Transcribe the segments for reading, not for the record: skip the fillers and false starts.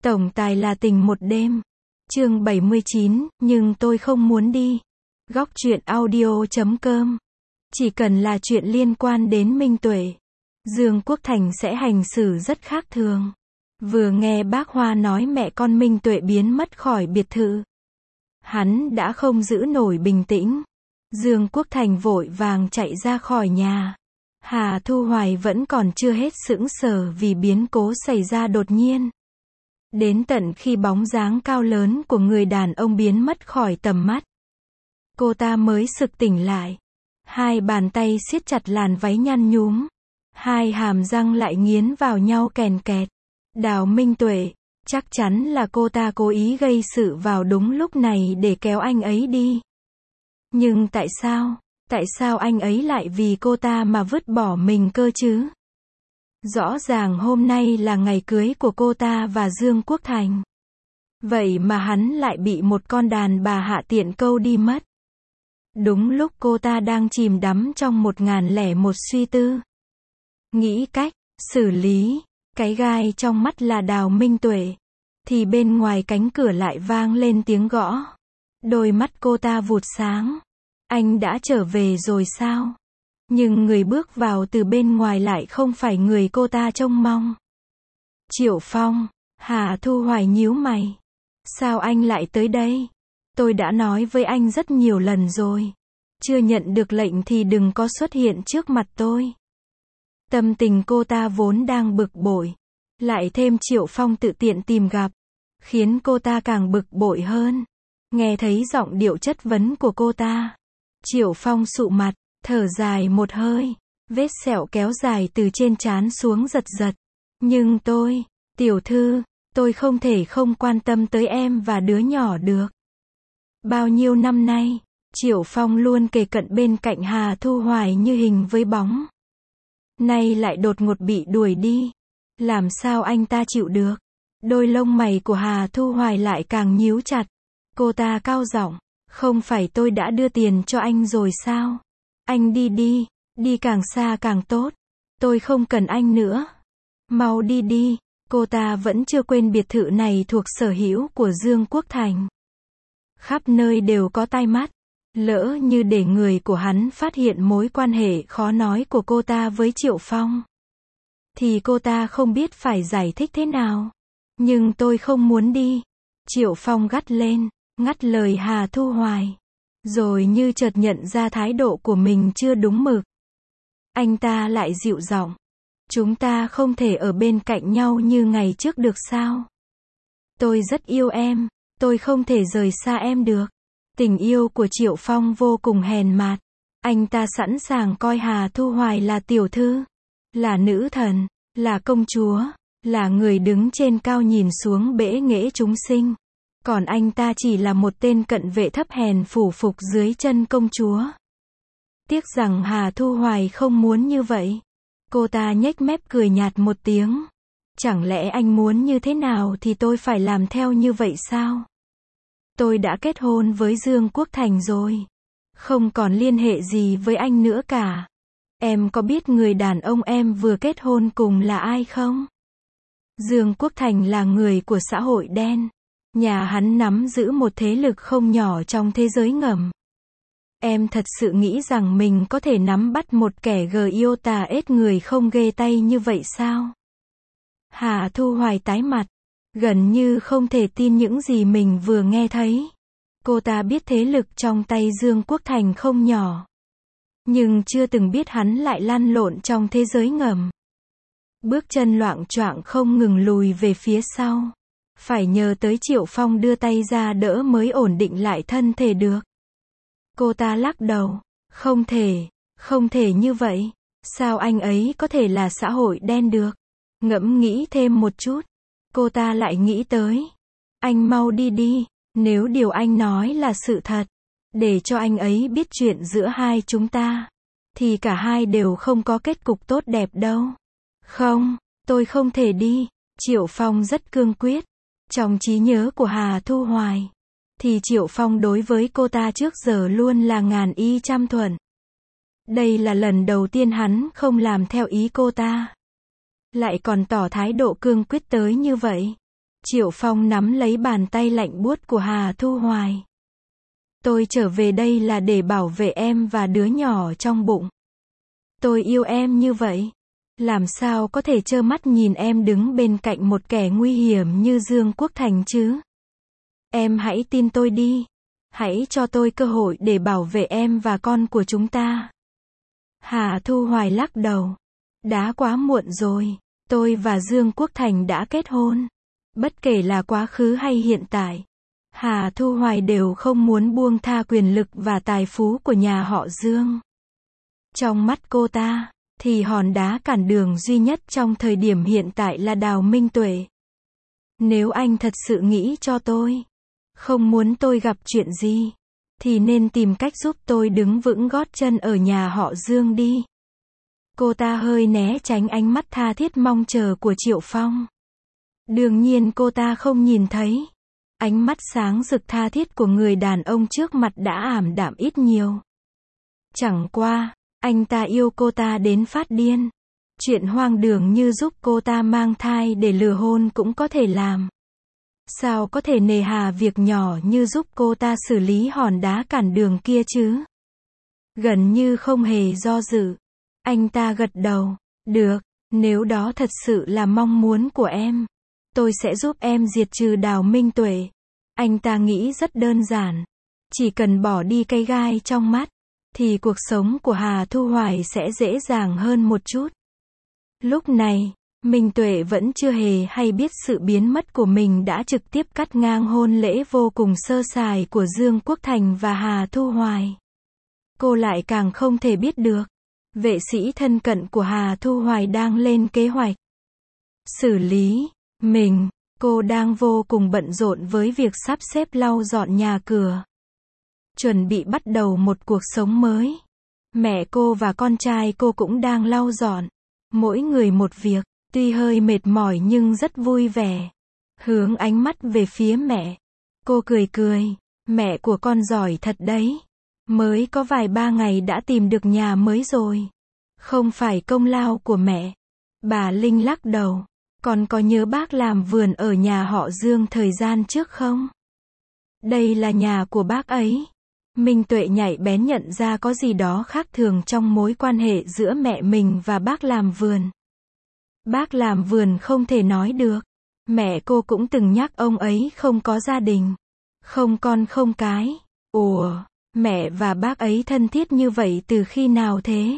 Tổng tài là tình một đêm. Chương 79, nhưng tôi không muốn đi. Góc truyện audio.com. Chỉ cần là chuyện liên quan đến Minh Tuệ, Dương Quốc Thành sẽ hành xử rất khác thường. Vừa nghe bác Hoa nói mẹ con Minh Tuệ biến mất khỏi biệt thự, hắn đã không giữ nổi bình tĩnh. Dương Quốc Thành vội vàng chạy ra khỏi nhà. Hà Thu Hoài vẫn còn chưa hết sững sờ vì biến cố xảy ra đột nhiên. Đến tận khi bóng dáng cao lớn của người đàn ông biến mất khỏi tầm mắt, cô ta mới sực tỉnh lại. Hai bàn tay siết chặt làn váy nhăn nhúm, hai hàm răng lại nghiến vào nhau kèn kẹt. Đào Minh Tuệ, chắc chắn là cô ta cố ý gây sự vào đúng lúc này để kéo anh ấy đi. Nhưng tại sao anh ấy lại vì cô ta mà vứt bỏ mình cơ chứ? Rõ ràng hôm nay là ngày cưới của cô ta và Dương Quốc Thành. Vậy mà hắn lại bị một con đàn bà hạ tiện câu đi mất. Đúng lúc cô ta đang chìm đắm trong 1001 suy tư, nghĩ cách xử lý cái gai trong mắt là Đào Minh Tuệ, thì bên ngoài cánh cửa lại vang lên tiếng gõ. Đôi mắt cô ta vụt sáng. Anh đã trở về rồi sao? Nhưng người bước vào từ bên ngoài lại không phải người cô ta trông mong. Triệu Phong. Hà Thu Hoài nhíu mày. Sao anh lại tới đây? Tôi đã nói với anh rất nhiều lần rồi. Chưa nhận được lệnh thì đừng có xuất hiện trước mặt tôi. Tâm tình cô ta vốn đang bực bội, lại thêm Triệu Phong tự tiện tìm gặp, khiến cô ta càng bực bội hơn. Nghe thấy giọng điệu chất vấn của cô ta, Triệu Phong sụ mặt, thở dài một hơi, vết sẹo kéo dài từ trên trán xuống giật giật. Nhưng tiểu thư, tôi không thể không quan tâm tới em và đứa nhỏ được. Bao nhiêu năm nay, Triệu Phong luôn kề cận bên cạnh Hà Thu Hoài như hình với bóng. Nay lại đột ngột bị đuổi đi. Làm sao anh ta chịu được? Đôi lông mày của Hà Thu Hoài lại càng nhíu chặt. Cô ta cao giọng, không phải tôi đã đưa tiền cho anh rồi sao? Anh đi càng xa càng tốt. Tôi không cần anh nữa. Mau đi. Cô ta vẫn chưa quên biệt thự này thuộc sở hữu của Dương Quốc Thành. Khắp nơi đều có tai mắt. Lỡ như để người của hắn phát hiện mối quan hệ khó nói của cô ta với Triệu Phong, thì cô ta không biết phải giải thích thế nào. Nhưng tôi không muốn đi. Triệu Phong gắt lên, ngắt lời Hà Thu Hoài. Rồi như chợt nhận ra thái độ của mình chưa đúng mực, anh ta lại dịu giọng. Chúng ta không thể ở bên cạnh nhau như ngày trước được sao? Tôi rất yêu em, tôi không thể rời xa em được. Tình yêu của Triệu Phong vô cùng hèn mạt. Anh ta sẵn sàng coi Hà Thu Hoài là tiểu thư, là nữ thần, là công chúa, là người đứng trên cao nhìn xuống bẽ nghễ chúng sinh. Còn anh ta chỉ là một tên cận vệ thấp hèn phủ phục dưới chân công chúa. Tiếc rằng Hà Thu Hoài không muốn như vậy. Cô ta nhếch mép cười nhạt một tiếng. Chẳng lẽ anh muốn như thế nào thì tôi phải làm theo như vậy sao? Tôi đã kết hôn với Dương Quốc Thành rồi. Không còn liên hệ gì với anh nữa cả. Em có biết người đàn ông em vừa kết hôn cùng là ai không? Dương Quốc Thành là người của xã hội đen. Nhà hắn nắm giữ một thế lực không nhỏ trong thế giới ngầm. Em thật sự nghĩ rằng mình có thể nắm bắt một kẻ yêu tà ết người không ghê tay như vậy sao? Hà Thu Hoài tái mặt, gần như không thể tin những gì mình vừa nghe thấy. Cô ta biết thế lực trong tay Dương Quốc Thành không nhỏ, nhưng chưa từng biết hắn lại lăn lộn trong thế giới ngầm. Bước chân loạng choạng không ngừng lùi về phía sau. Phải nhờ tới Triệu Phong đưa tay ra đỡ mới ổn định lại thân thể được. Cô ta lắc đầu. Không thể như vậy. Sao anh ấy có thể là xã hội đen được? Ngẫm nghĩ thêm một chút, cô ta lại nghĩ tới. Anh mau đi. Nếu điều anh nói là sự thật, để cho anh ấy biết chuyện giữa hai chúng ta, thì cả hai đều không có kết cục tốt đẹp đâu. Không, tôi không thể đi. Triệu Phong rất cương quyết. Trong trí nhớ của Hà Thu Hoài, thì Triệu Phong đối với cô ta trước giờ luôn là ngàn y trăm thuận. Đây là lần đầu tiên hắn không làm theo ý cô ta, lại còn tỏ thái độ cương quyết tới như vậy. Triệu Phong nắm lấy bàn tay lạnh buốt của Hà Thu Hoài. Tôi trở về đây là để bảo vệ em và đứa nhỏ trong bụng. Tôi yêu em như vậy. Làm sao có thể trơ mắt nhìn em đứng bên cạnh một kẻ nguy hiểm như Dương Quốc Thành chứ? Em hãy tin tôi đi. Hãy cho tôi cơ hội để bảo vệ em và con của chúng ta. Hà Thu Hoài lắc đầu. Đã quá muộn rồi. Tôi và Dương Quốc Thành đã kết hôn. Bất kể là quá khứ hay hiện tại, Hà Thu Hoài đều không muốn buông tha quyền lực và tài phú của nhà họ Dương. Trong mắt cô ta, thì hòn đá cản đường duy nhất trong thời điểm hiện tại là Đào Minh Tuệ. Nếu anh thật sự nghĩ cho tôi, không muốn tôi gặp chuyện gì, thì nên tìm cách giúp tôi đứng vững gót chân ở nhà họ Dương đi. Cô ta hơi né tránh ánh mắt tha thiết mong chờ của Triệu Phong. Đương nhiên cô ta không nhìn thấy. Ánh mắt sáng rực tha thiết của người đàn ông trước mặt đã ảm đạm ít nhiều. Chẳng qua, anh ta yêu cô ta đến phát điên. Chuyện hoang đường như giúp cô ta mang thai để lừa hôn cũng có thể làm. Sao có thể nề hà việc nhỏ như giúp cô ta xử lý hòn đá cản đường kia chứ? Gần như không hề do dự. Anh ta gật đầu. Được, nếu đó thật sự là mong muốn của em, tôi sẽ giúp em diệt trừ Đào Minh Tuệ. Anh ta nghĩ rất đơn giản. Chỉ cần bỏ đi cái gai trong mắt, thì cuộc sống của Hà Thu Hoài sẽ dễ dàng hơn một chút. Lúc này, Minh Tuệ vẫn chưa hề hay biết sự biến mất của mình đã trực tiếp cắt ngang hôn lễ vô cùng sơ sài của Dương Quốc Thành và Hà Thu Hoài. Cô lại càng không thể biết được, vệ sĩ thân cận của Hà Thu Hoài đang lên kế hoạch xử lý mình. Cô đang vô cùng bận rộn với việc sắp xếp lau dọn nhà cửa, chuẩn bị bắt đầu một cuộc sống mới. Mẹ cô và con trai cô cũng đang lau dọn, mỗi người một việc, tuy hơi mệt mỏi nhưng rất vui vẻ. Hướng ánh mắt về phía mẹ, cô cười cười, mẹ của con giỏi thật đấy. Mới có vài ba ngày đã tìm được nhà mới rồi. Không phải công lao của mẹ. Bà Linh lắc đầu. Con có nhớ bác làm vườn ở nhà họ Dương thời gian trước không? Đây là nhà của bác ấy. Minh Tuệ nhạy bén nhận ra có gì đó khác thường trong mối quan hệ giữa mẹ mình và bác làm vườn. Bác làm vườn không thể nói được. Mẹ cô cũng từng nhắc ông ấy không có gia đình. Không con không cái. Ủa, mẹ và bác ấy thân thiết như vậy từ khi nào thế?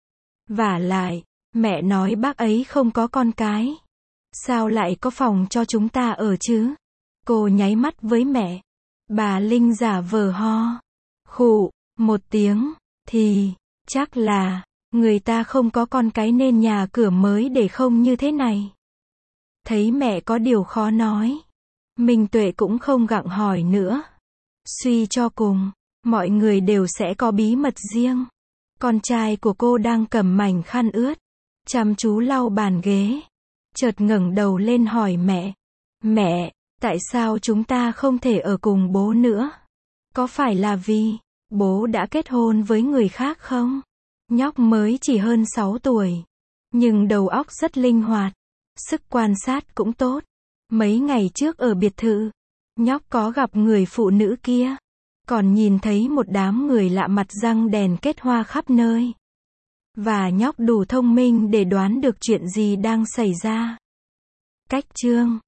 Vả lại, mẹ nói bác ấy không có con cái. Sao lại có phòng cho chúng ta ở chứ? Cô nháy mắt với mẹ. Bà Linh giả vờ ho. Khụ, một tiếng, thì, chắc là, người ta không có con cái nên nhà cửa mới để không như thế này. Thấy mẹ có điều khó nói, Minh Tuệ cũng không gặng hỏi nữa. Suy cho cùng, mọi người đều sẽ có bí mật riêng. Con trai của cô đang cầm mảnh khăn ướt, chăm chú lau bàn ghế. Chợt ngẩng đầu lên hỏi mẹ. Mẹ, tại sao chúng ta không thể ở cùng bố nữa? Có phải là vì bố đã kết hôn với người khác không? Nhóc mới chỉ hơn 6 tuổi, nhưng đầu óc rất linh hoạt, sức quan sát cũng tốt. Mấy ngày trước ở biệt thự, nhóc có gặp người phụ nữ kia, còn nhìn thấy một đám người lạ mặt răng đèn kết hoa khắp nơi. Và nhóc đủ thông minh để đoán được chuyện gì đang xảy ra. Cách chương